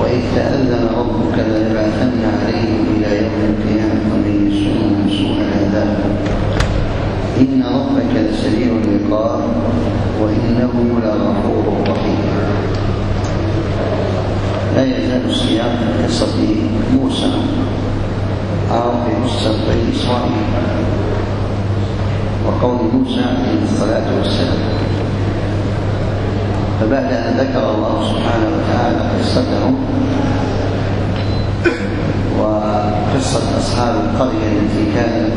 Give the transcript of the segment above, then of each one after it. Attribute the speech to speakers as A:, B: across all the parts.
A: وإذ تأذن ربك ليبعثن عليهم إلى يوم القيامة من يسوءهم سوء العذاب إن ربك لسريع العقاب وإنه لغفور رحيم. لا يزال السياق من قصة موسى في قصة بني إسرائيل وقول موسى عليه الصلاة والسلام. فبعد أن ذكر الله سبحانه وتعالى قصتهم وقصة أصحاب القرية التي كانت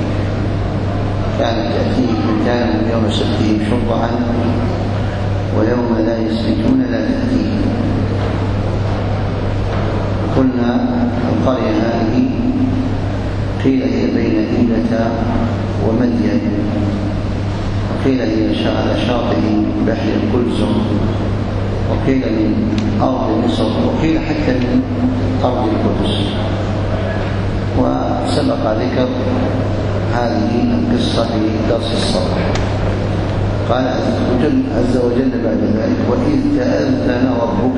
A: تأتيهم حيتانهم يوم سبتهم شرعا ويوم لا يسبتون لا تأتيهم، قلنا القرية هذه قيل هي بين إيلة ومدين، وقيل هي على شاطئ بحر القلزم، وقيل من أرض مصر، وقيل حتى من أرض القدس. وسبق ذكر هذه القصة في درس الصباح. قال عز وجل بعد ذلك وإذ تأذن ربك.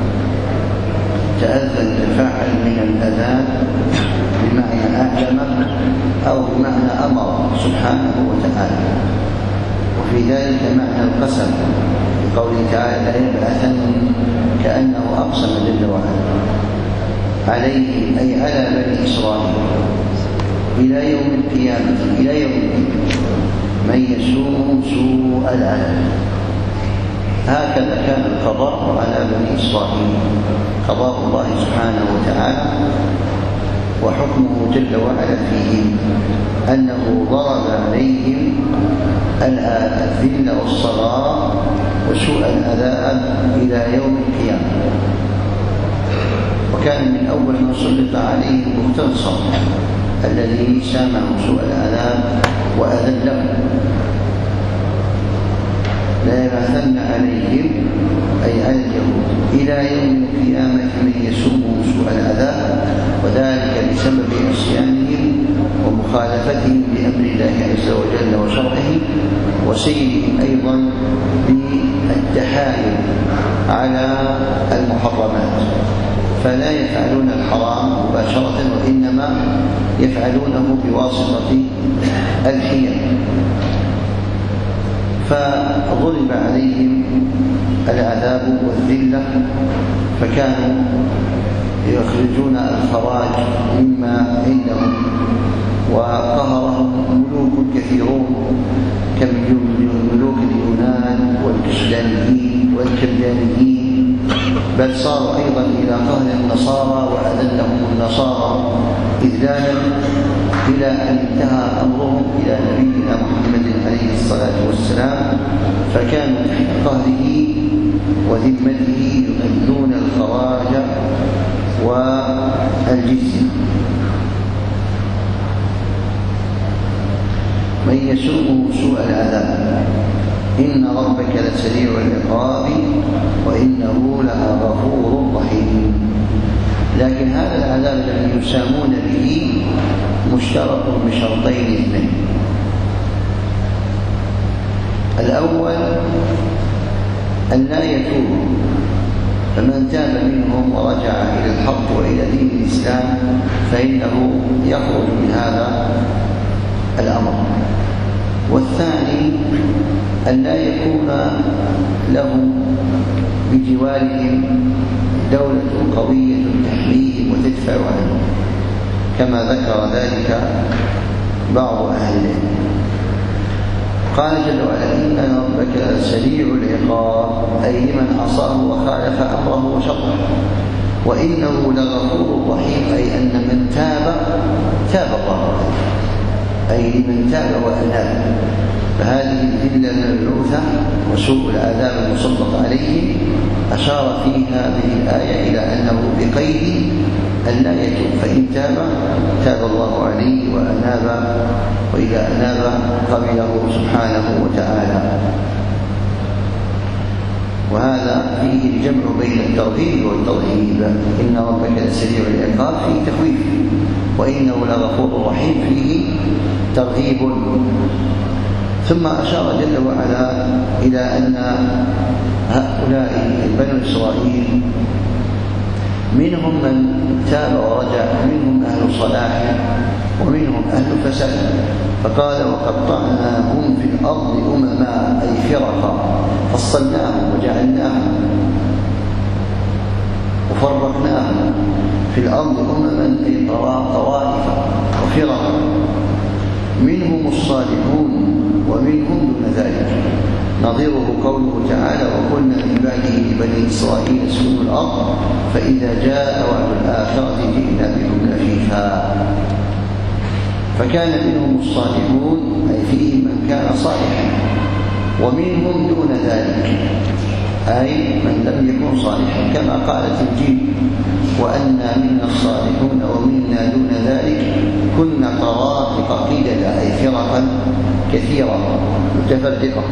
A: تأذن تفاعل من الأذان بمعنى أعلم أو بمعنى أمر سبحانه وتعالى، وفي ذلك معنى القسم بقوله تعالى ليبعثن، كأنه أقسم جل وعلا عليه أي على بني إسرائيل إلى يوم القيامة، إلى يوم من يسوء سوء العذاب. هكذا كان القضاء على بني إسرائيل، قضاء الله سبحانه وتعالى وحكمه جل وعلا فيهم أنه ضرب عليهم الذل والصغار وسوء العذاب إلى يوم القيامة. وكان من أول ما سلط عليهم مختلصا الذي سامعوا سوء العذاب وأذلهم. لا يبعثن عليهم أي على اليهود إلى يوم القيامة من يسوءهم سوء العذاب، وذلك بسبب عصيانهم ومخالفتهم لأمر الله عز وجل وشرعه، وسيرهم أيضا بالتحايل على المحرمات، فلا يفعلون الحرام مباشرة وإنما يفعلونه بواسطة الحيل. فضرب عليهم العذاب والذلة، فكانوا يخرجون الخراج مما عندهم، وقهرهم ملوك كثيرون كملوك اليونان والكشلانيين والكلدانيين، بل صاروا أيضا إلى قهر النصارى وأذلهم النصارى إذلالا، إلى أن انتهى أمرهم إلى نبينا محمد عليه الصلاة والسلام، فكانوا تحت قهره وذمته يؤدون الخراج والجزية. من يسوءه سوء العذاب إن ربك لسريع العقاب وإنه لغفور رحيم. لكن هذا العذاب الذي يسامون به مشترك بشرطين اثنين. الأول أن لا يتوبوا، فمن تاب منهم ورجع إلى الحق وإلى دين الإسلام فإنه يخرج من هذا الأمر. والثاني أن لا يكون لهم بجوارهم دولة قوية تحميهم وتدفع عنهم، كما ذكر ذلك بعض أهل العلم. قال جل وعلا إن ربك لسريع العقاب أي لمن عصاه وخالف أمره وشرعه، وإنه لغفور رحيم أي أن من تاب الله عليه، أي لمن تاب وأناب. فهذه الذلة المبعوثة وسوء العذاب المسلط عليه أشار في هذه الآية إلى أنه بقيد أن لا يتوب، فإن تاب الله عليه وأناب، وإذا أناب قبله سبحانه وتعالى. وهذا فيه الجمع بين الترغيب والترهيب. إن ربك لسريع العقاب فيه تخويف، وإنه لغفور رحيم فيه ترغيب. ثم أشار جل وعلا إلى أن هؤلاء بنو إسرائيل منهم من تاب ورجع، منهم أهل صلاح ومنهم أهل فساد. فقال وقطعناهم في الأرض أمما أي فرقا، فصلناهم وجعلناهم وفرقناهم في الأرض أمما أي طوائف وفرقا، منهم الصالحون ومنهم دون ذلك. نظيره قوله تعالى وقلنا من بعده لبني إسرائيل اسكنوا الأرض فإذا جاء وعد الآخرة جئنا بكم لفيفا. فكان منهم الصالحون أي فيهم من كان صالحا، ومنهم دون ذلك أي من لم يكن صالحا، كما قالت الجن وأنا منا الصالحون ومنا دون ذلك كنا طرائق قددا أي فرقا كثيرة متفرقة.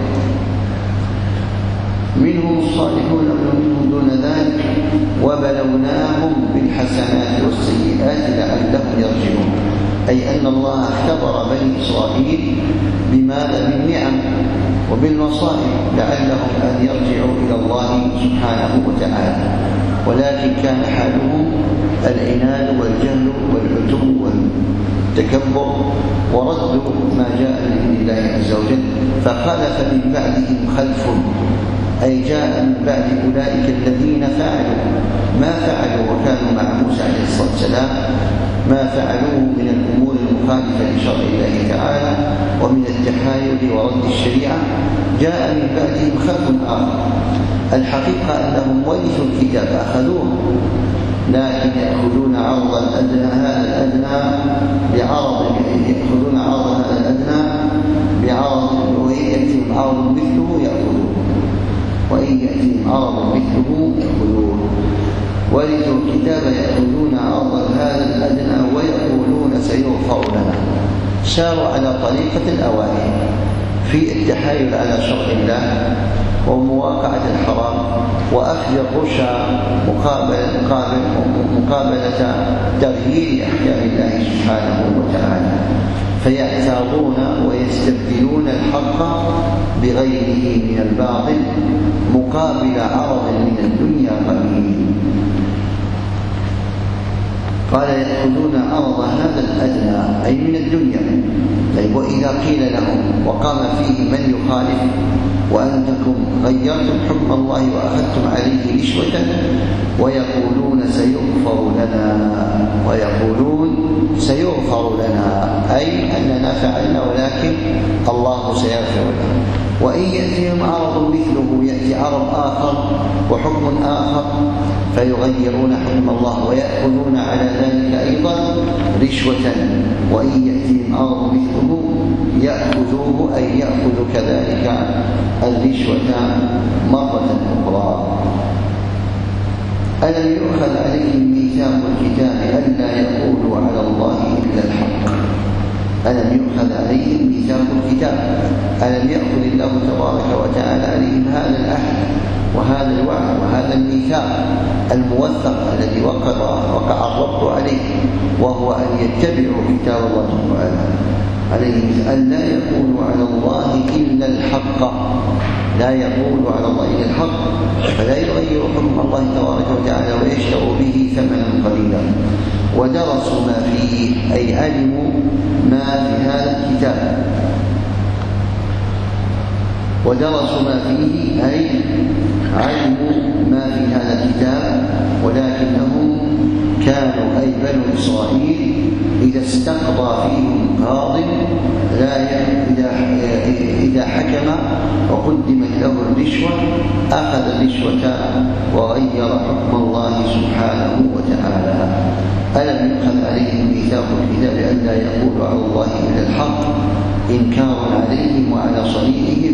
A: منهم الصالحون ومنهم دون ذلك وبلوناهم بالحسنات والسيئات لعلهم يرجعون، أي أن الله اختبر بني إسرائيل بالنعم وبالمصائب لعلهم أن يرجعوا إلى الله سبحانه وتعالى، ولكن كان حالهم العناد والجهل والعتو والتكبر وردوا ما جاء من الله عز وجل. فخلف من بعدهم خلف أي جاء من بعد أولئك الذين فعلوا ما فعلوا وكانوا مع موسى عليه الصلاة والسلام ما فعلوه من الأمور المخالفة لشرع الله تعالى ومن التحايل ورد الشريعة، جاء من بعدهم خلف آخر. الحقيقة أنهم ورثوا الكتاب أخذوه، لكن يأخذون عرض الأدنى هذا الأدنى بعرض، يأخذون عرض هذا الأدنى بعرض، وإن يأتيهم عرض مثله يأخذوه، وإن يأتيهم عرض مثله يأخذوه. ورثوا الكتاب يأخذون عرض هذا الأدنى ويقولون سيغفر لنا. ساروا على طريقة الأوائل في التحايل على شرع الله ومواقعة الحرام وأخذ الرشا مقابلة تغيير أحكام الله سبحانه وتعالى، فيعتاضون ويستبدلون الحق بغيره من الباطل مقابل عرض من الدنيا قليل. قال يأخذون عرض هذا الأدنى أي من الدنيا. طيب وإذا قيل لهم وقام فيه من يخالف وأنتم غيرتم حكم الله وأخذتم عليه رشوة ويقولون سيغفر لنا أي أننا فعلنا ولكن الله سيغفر لنا. وإن يأتيهم عرض مثله يأتي عرض آخر وحكم آخر فيغيرون حكم الله ويأخذون على ذلك أيضا رشوة، وإن يأتيهم عرض مثله يأخذوه أي يأخذ كذلك الرشوة مرة أخرى. ألم يؤخذ عليهم ميثاق الكتاب ألا يقولوا على الله إلا الحق؟ ألم يؤخذ عليهم ميثاق الكتاب؟ ألم يأخذ الله تبارك وتعالى عليهم هذا العهد وهذا الوعد وهذا الميثاق الموثق الذي وقع الربط عليه، وهو أن يتبعوا كتاب الله تعالى عليهم ألا يقولوا على الله إلا الحق، لا يقولوا على الله إلا الحق، فلا يغيروا حكم الله تبارك وتعالى ويشتروا به ثمنا قليلا. ودرسوا ما فيه أي علموا ما في هذا الكتاب، ودرسوا ما فيه أي علموا ما في هذا الكتاب، ولكنهم كانوا أي بنو إسرائيل إذا استقضى فيهم قاض إذا حكم وقدمت له الرشوة أخذ الرشوة وغير حكم الله سبحانه وتعالى. ألم يؤخذ عليهم ميثاق الكتاب ألا يقولوا على الله إلا الحق إنكارا عليهم وعلى صنيعهم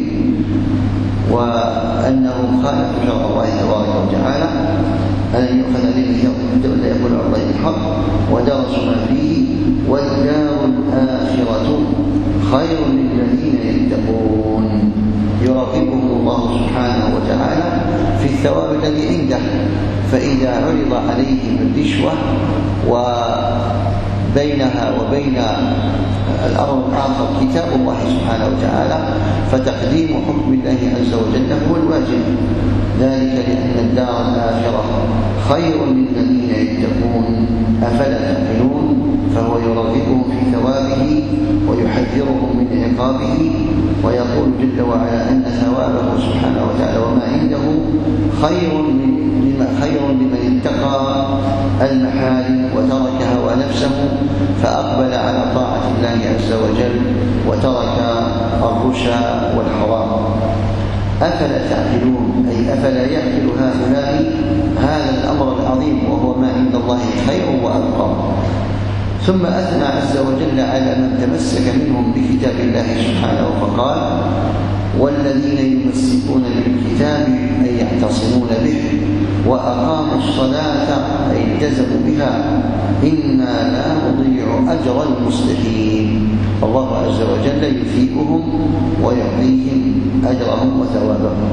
A: وأنهم خالفوا شرع الله تبارك وتعالى. ألم يؤخذ عليهم ميثاق الكتاب ألا يقولوا على الله إلا الحق ودرسوا ما فيه والدار الآخرة خير للذين يتقون، يراقبهم الله سبحانه وتعالى في الثواب الذي عنده. فإذا عرض عليهم الرشوة بينها وبين الأمر الآخر كتاب الله سبحانه وتعالى، فتقديم حكم الله عز وجل هو الواجب، ذلك لأن الدار الآخرة خير للذين يتقون أفلا تعقلون. فهو يرغبهم في ثوابه ويحذرهم من عقابه، ويقول جل وعلا أن ثوابه سبحانه وتعالى وما عنده خير لمن اتقى المحارم وترك هوى نفسه فأقبل على طاعة الله عز وجل وترك الرشا والحرام. أفلا تعقلون، أي أفلا يعقل هؤلاء هذا الأمر العظيم وهو ما عند الله خير وأبقى. ثم أثنى عز وجل على من تمسك منهم بكتاب الله سبحانه فقال: والذين يمسكون بالكتاب أي يعتصمون به وأقاموا الصلاة أي التزموا بها إنا لا نضيع أجر المصلحين. الله عز وجل يثيبهم ويعطيهم أجرهم وثوابهم.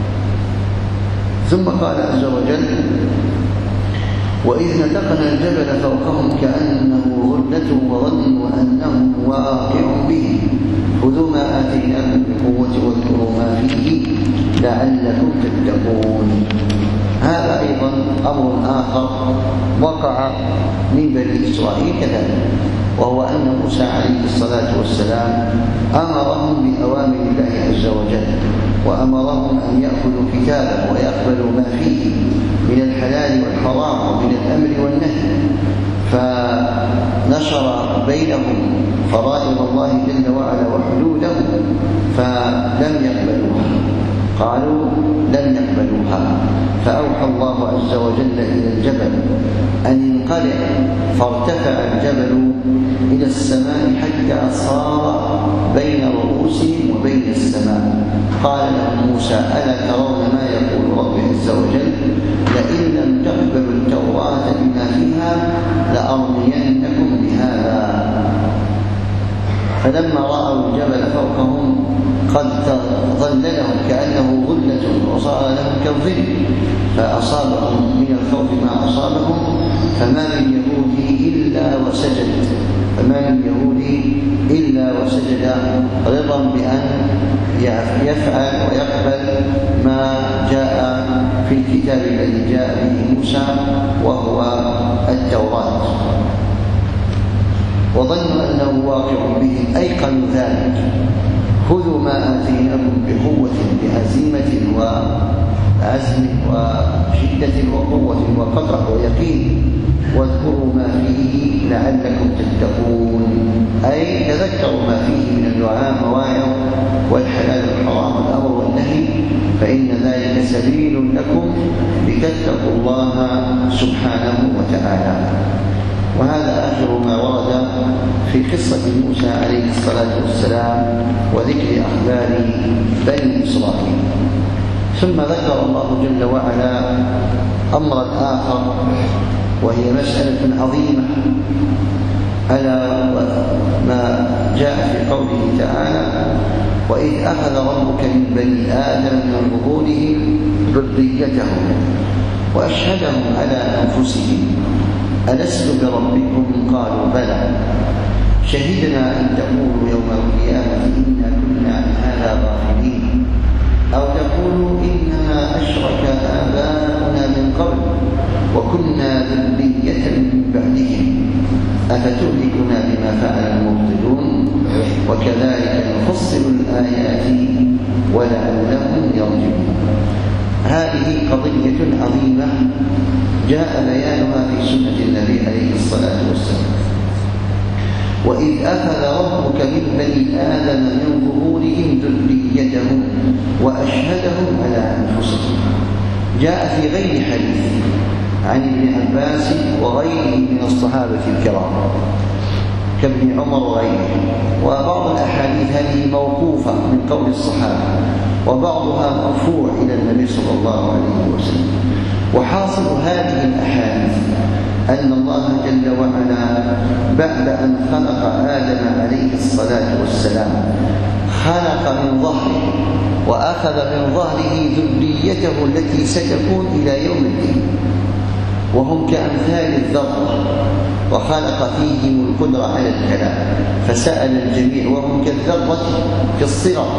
A: ثم قال عز وجل: وإذ نتقنا الجبل فوقهم كأنه ظلة وظنوا أنه واقع به خذوا ما آتيناكم بقوة واذكروا ما فيه لعلكم تتقون. هذا أيضا أمر آخر وقع من بني إسرائيل كذلك، وهو أن موسى عليه الصلاة والسلام أمرهم بأوامر الله عز وجل، وأمرهم أن يأخذوا كتابه ويقبلوا ما فيه من الحلال والحرام ومن الأمر والنهي، فنشر بينهم فرائض الله جل وعلا وحدوده فلم يقبلوها، قالوا لن يقبلوها، فأوحى الله عز وجل إلى الجبل أن ينقلع، فارتفع الجبل إلى السماء حتى صار بين رؤوسهم وبين السماء. قال لهم موسى: ألا ترون ما يقول رب عز وجل لئن لم تقبلوا التوراة بما فيها لأرمينكم بهذا. فلما رأوا الجبل فوقهم قد ظللهم كأنه ظلة وصار لهم كالظل فأصابهم من الخوف ما أصابهم فما من يهودي إلا وسجد رضا بأن يفعل ويقبل ما جاء في الكتاب الذي جاء به موسى وهو التوراة، وظنوا أنه واقع بهم أيقنوا ذلك. خذوا ما آتيناكم بقوة بعزيمة وعزم وشدة وقوة وقطع ويقين واذكروا ما فيه لعلكم تتقون، أي تذكروا ما فيه من المواعظ والحلال والحرام والأمر والنهي، فإن ذلك سبيل لكم لتتقوا الله سبحانه وتعالى. وهذا آخر ما ورد في قصة موسى عليه الصلاة والسلام وذكر أخبار بني إسرائيل. ثم ذكر الله جل وعلا أمرا آخر وهي مسألة عظيمة، ألا ما جاء في قوله تعالى: وإذ أخذ ربك من بني آدم من ظهورهم ذريتهم وأشهدهم على أنفسهم ألست بربكم؟ قالوا بلى شهدنا أن تقولوا يوم القيامة إنا كنا عن هذا غافلين أو تقولوا إنما أشرك آباؤنا من قبل وكنا ذرية من بعدهم أفتهلكنا بما فعل المبطلون وكذلك نفصل الآيات ولعلهم يرجعون. هذه قضية عظيمة جاء بيانها في سنة النبي عليه الصلاة والسلام. وإذ أخذ ربك من بني آدم من ظهورهم ذريتهم وأشهدهم على أنفسهم، جاء في غير حديث عن ابن عباس وغيره من الصحابة الكرام كابن عمر وغيره، وبعض الأحاديث هذه موقوفة من قول الصحابة وبعضها مرفوع إلى النبي صلى الله عليه وسلم. وحاصل هذه الأحاديث أن الله جل وعلا بعد أن خلق آدم عليه الصلاة والسلام خلق من ظهره وأخذ من ظهره ذريته التي ستكون إلى يوم الدين، وهم كأمثال الذرة وخلق فيهم القدرة على الكلام، فسأل الجميع وهم كالذرة في الصغر: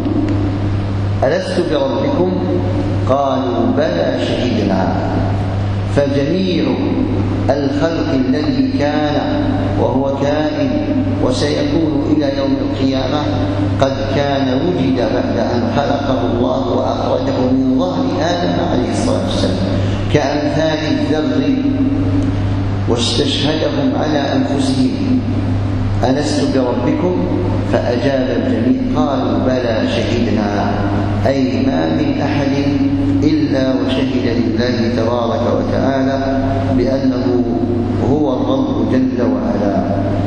A: ألست بربكم؟ قالوا: بلى شهدنا. فجميع الخلق الذي كان وهو كائن وسيكون إلى يوم القيامة قد كان وجد بعد أن خلقه الله وأخرجه من ظهر آدم عليه الصلاة والسلام كأمثال الذر، واستشهدهم على أنفسهم: ألست بربكم؟ فأجاب الجميع قالوا: بلى شهدنا. أي ما من أحد إلا وشهد لله تبارك وتعالى بأنه هو الرب جل وعلا.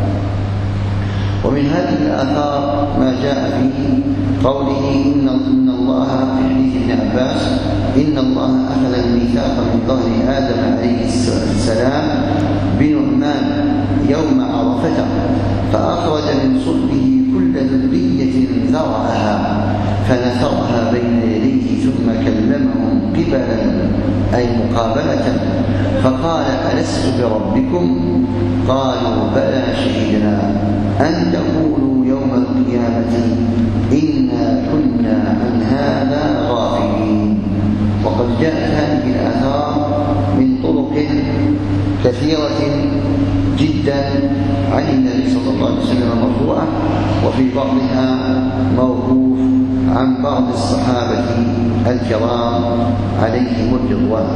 A: ومن هذه الآثار ما جاء في قوله إن الله في حديث ابن عباس: إن الله أخذ الميثاق من ظهر آدم عليه السلام بنعمان يوم عرفة، فأخرج من صلبه كل ذرية ذرعها فنثرها بين يديه ثم كلمهم قبلا أي مقابلة، فقال: ألست بربكم؟ قالوا: بلى شهدنا أن تقولوا يوم القيامة إنا كنا عن هذا غافلين. وقد جاءت هذه الآثار من طرق كثيرة جدا عن النبي صلى الله عليه وسلم مرفوعة، وفي بعضها موقوف عن بعض الصحابة الكرام عليهم الرضوان.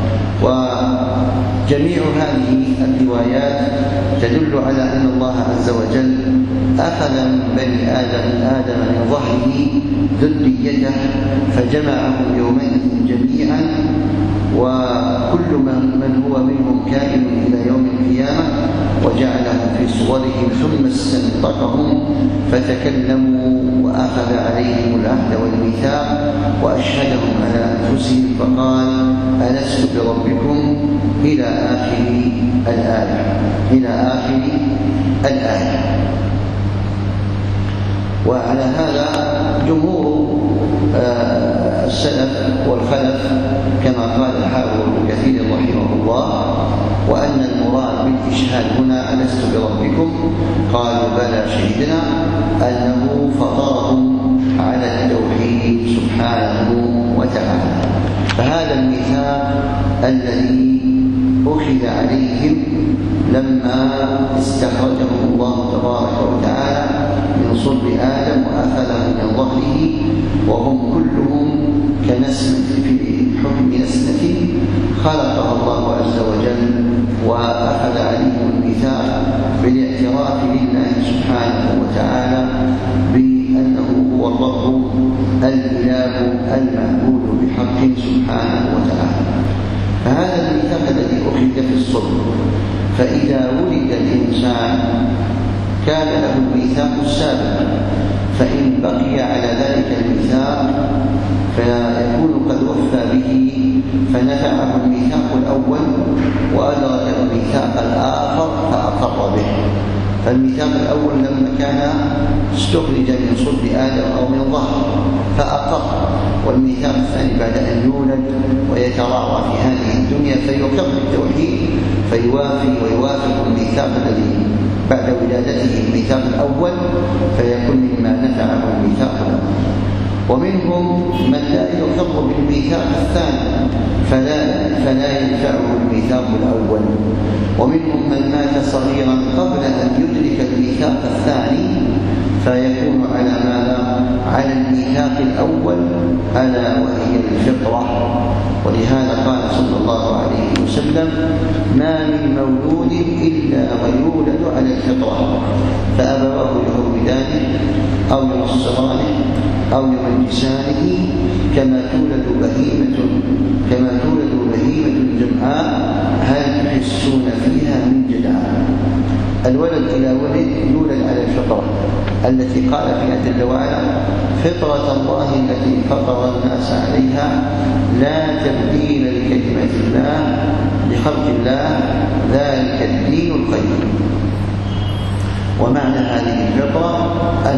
A: وجميع هذه الروايات تدل على أن الله عز وجل أخذ من بني آدم من ظهره ذريته فجمعهم يومئذ جميعا، وكل من هو منهم كائن إلى يوم القيامة، وجعلهم في صورهم ثم استنطقهم فتكلموا وأخذ عليهم العهد والميثاق وأشهدهم على أنفسهم فقال: ألست بربكم؟ إلى آخر الآية. وعلى هذا جمهور السلف والخلف كما قال الحافظ ابن كثير رحمه الله، وأن المراد بالإشهاد هنا ألست بربكم قالوا بلى شهدنا أنه فطرهم على التوحيد سبحانه وتعالى. فهذا الميثاق الذي أخذ عليهم لما استخرجهم الله تبارك وتعالى من صلب آدم وأخذهم من ظهره وهم كلهم كنسمة في حكم نسمة خلقها الله عز وجل، وأخذ عليهم الميثاق بالاعتراف لله سبحانه وتعالى بأنه هو الرب الإله المعبود بحق سبحانه وتعالى. فهذا الميثاق الذي أخذ في الصلب، فإذا ولد الإنسان كان له الميثاق السابق، فإن بقي على ذلك الميثاق فيكون قد وفى به فنفعه الميثاق الأول وأدرك الميثاق الآخر فأقر به. فالميثاق الأول لما كان استخرج من صلب آدم أو من ظهر فأقر، والميثاق الثاني بعد أن يولد ويتراعى في هذه الدنيا فيقر بالتوحيد فيوافي ويوافق الميثاق الذي بعد ولادته الميثاق الأول فيكون مما نفعه الميثاق الأول. ومنهم من لا يقر بالميثاق الثاني فلا ينفعه الميثاق الأول. ومنهم من مات صغيرا قبل أن يدرك الميثاق الثاني فيكون على ماذا؟ على الميثاق الأول ألا وهي الفطرة. ولهذا قال صلى الله عليه وسلم: ما من مولود إلا ويولد على الفطرة، فأبواه يهودانه أو ينصرانه أو يمجسانه كما تولد بهيمة جمعاء هل تحسون فيها من جدعاء. الولد إلى ولد يولد على الفطرة التي قال فيها جل وعلا: فطرة الله التي فطر الناس عليها لا تبديل لكلمة الله لخلق الله ذلك الدين القيم. ومعنى هذه الفطرة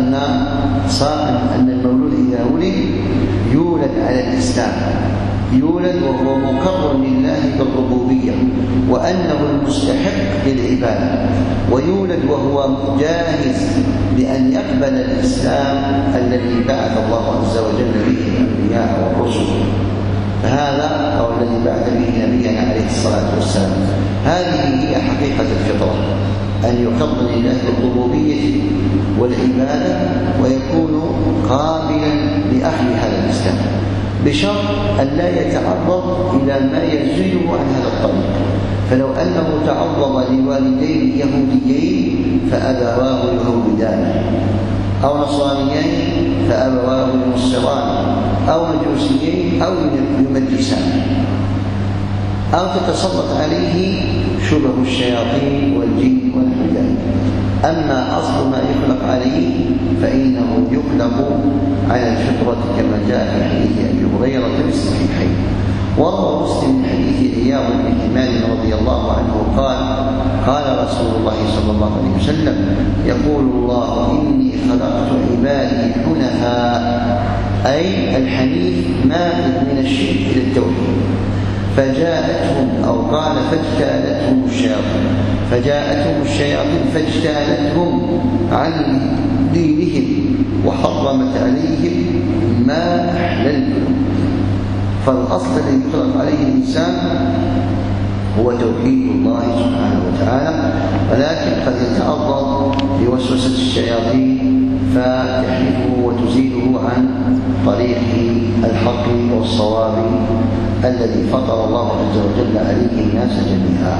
A: أن المولود إذا ولد يولد على الإسلام، يولد وهو مقر لله بالربوبية، وأنه مستحق للعبادة، ويولد وهو جاهز بأن يقبل الإسلام الذي بعث الله عز وجل به الأنبياء والرسل. فهذا هو الذي بعث به نبينا عليه الصلاة والسلام. هذه هي حقيقة الفطرة، أن يقر لله بالربوبية والعبادة ويكون قابلا لأهل هذا الإسلام، بشرط أن لا يتعرض إلى ما يزيله عن هذا الطريق. فلو أنه تعرض لوالدين يهوديين فأبواه يهودانه، أو نصرانيين فأبواه ينصرانه، أو مجوسيين أو يمجسانه، أو تتسلط عليه شبه الشياطين والجن ونحو ذلك. أما أصل ما يخلق عليه فإنه يخلق على الفطرة كما جاء في حديث أبي هريرة في الصحيحين. وروى مسلم من حديث عياض بن حمار رضي الله عنه قال: قال رسول الله صلى الله عليه وسلم: يقول الله: إني خلقت عبادي حنفاء، أي الحنيف مائل من الشرك إلى التوحيد. فجاءتهم أو قال فاجتالتهم الشياطين فاجتالتهم عن دينهم وحرمت عليهم ما أحللتم. فالأصل الذي يطلق عليه الإنسان هو توحيد الله سبحانه وتعالى، ولكن قد يتعرض لوسوسة الشياطين فتحرفه وتزيله عن طريق الحق والصواب الذي فطر الله عز وجل عليه الناس جميعا.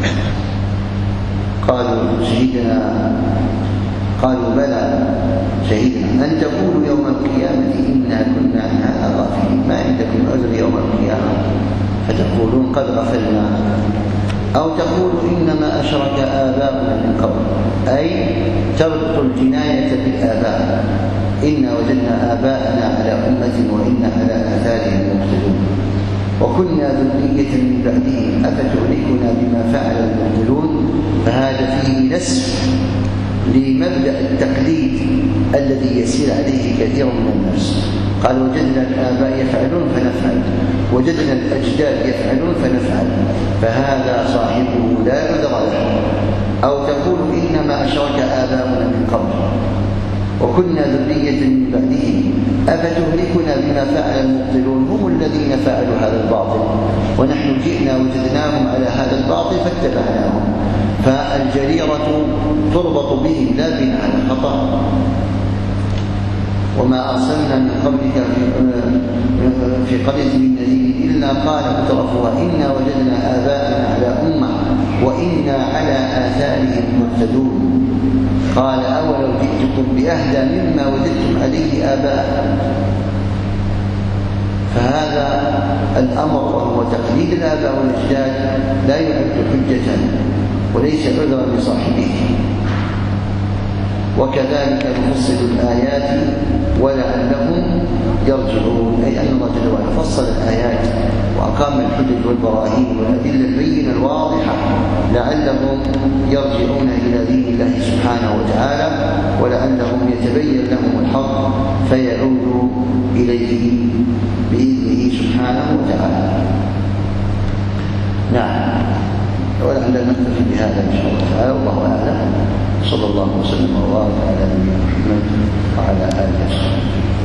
A: قالوا بلى شهدنا أن تقولوا يوم القيامة إنا كنا عن هذا غافلين. ما عندكم عذر يوم القيامة فتقولون قد غفلنا، أو تقولوا إنما أشرك آباؤنا من قبل، أي تربط الجناية بالآباء. إنا وجدنا آباءنا على أمة وإنا على آثارهم مقتدون، وكنا ذرية من بعدهم أفتهلكنا بما فعل المبطلون. فهذا فيه نسف لمبدأ التقليد الذي يسير عليه كثير من الناس. قال: وجدنا الآباء يفعلون فنفعل، وجدنا الأجداد يفعلون فنفعل، فهذا صاحبه لا عذر له. أو تقول إنما أشرك آباؤنا من قبل وكنا ذرية من بعدهم أفتهلكنا بما فعل المبطلون. هم الذين فعلوا هذا الباطل ونحن جئنا وجدناهم على هذا الباطل فاتبعناهم. فالجريرة تربط بهم لا بناء على خطأ. وما أرسلنا من قبلك في قرية من نذير إلا قال مترفوها إنا وجدنا آباءنا على أمة وإنا على آثارهم مهتدون. قال: أولو جئتكم بأهدى مما وجدتم عليه آباءكم. فهذا الأمر وهو تقليد الآباء والأجداد لا يعد حجة وليس عذرا لصاحبه. وكذلك نفصل الآيات ولعلهم يرجعون، أي أن الله جل وعلا فصل الآيات وأقام الحجج والبراهين والأدلة البينة الواضحة لعلهم يرجعون إلى دين الله سبحانه وتعالى، ولعلهم يتبين لهم الحق فيعودوا إليه بإذنه سبحانه وتعالى. نعم، ولعلنا نكتفي بهذا إن شاء الله تعالى، والله أعلم. صلى الله وسلم وبارك على نبينا محمد وعلى آله وصحبه.